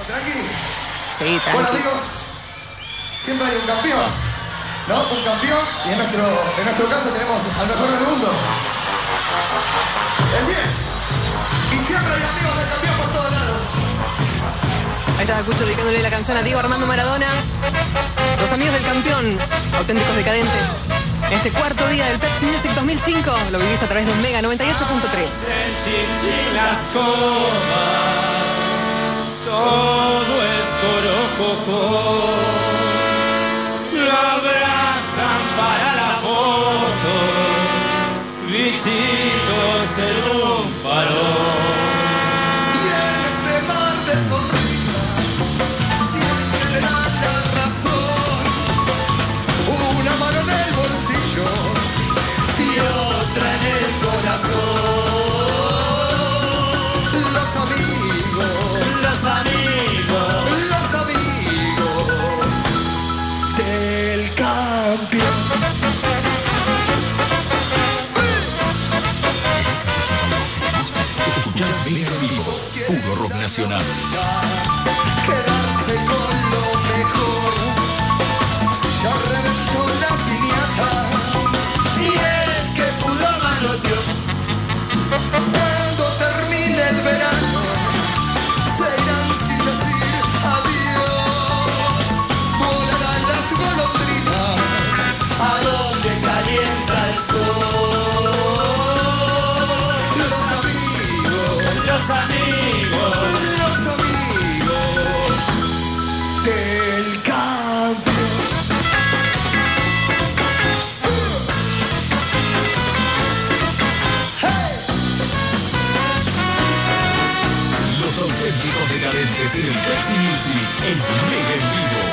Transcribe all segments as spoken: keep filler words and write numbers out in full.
¿Tranqui? Sí, tranqui. Bueno, amigos, siempre hay un campeón, ¿no? Un campeón, y en nuestro, en nuestro caso tenemos al mejor del mundo. El diez. Y siempre hay amigos del campeón por todos lados. Ahí está Cucho dedicándole la canción a Diego Armando Maradona. Los amigos del campeón, auténticos decadentes. En este cuarto día del Pepsi Music dos mil cinco lo vivís a través de Omega noventa y ocho punto tres. Las comas, todo es corococo. Lo abrazan para la foto, bichitos en un farol. Y en este mar de sonrisas siempre le dan la razón. Una mano en el bolsillo y otra en el corazón. Los amigos, Los amigos, los amigos del campeón. Escuchar Mega en vivo, puro rock nacional. Quedarse con lo mejor. Ya reventó la piñata y el que pudo manoteó. cuando termine el verano. Se irán sin decir adiós. Volarán las golondrinas A donde calienta el sol. los amigos, Los amigos, los amigos del campeón. ¡Hey! Los auténticos decadentes en el Pepsi Music en Mega en vivo.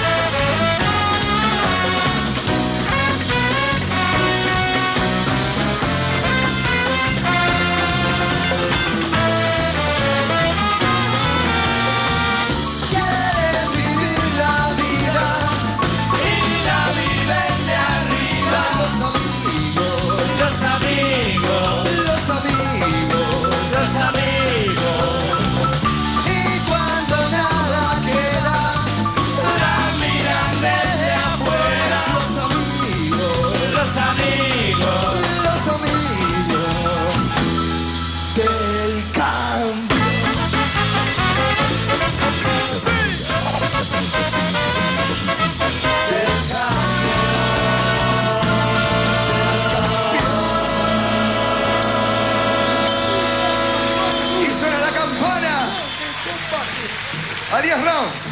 Quieren vivir la vida y la viven de arriba. los amigos, Los amigos, los amigos. los amigos, Y cuando nada queda, la miran desde afuera. los amigos, Los amigos, los amigos del campeón. Y suena la campana. Arias Brown.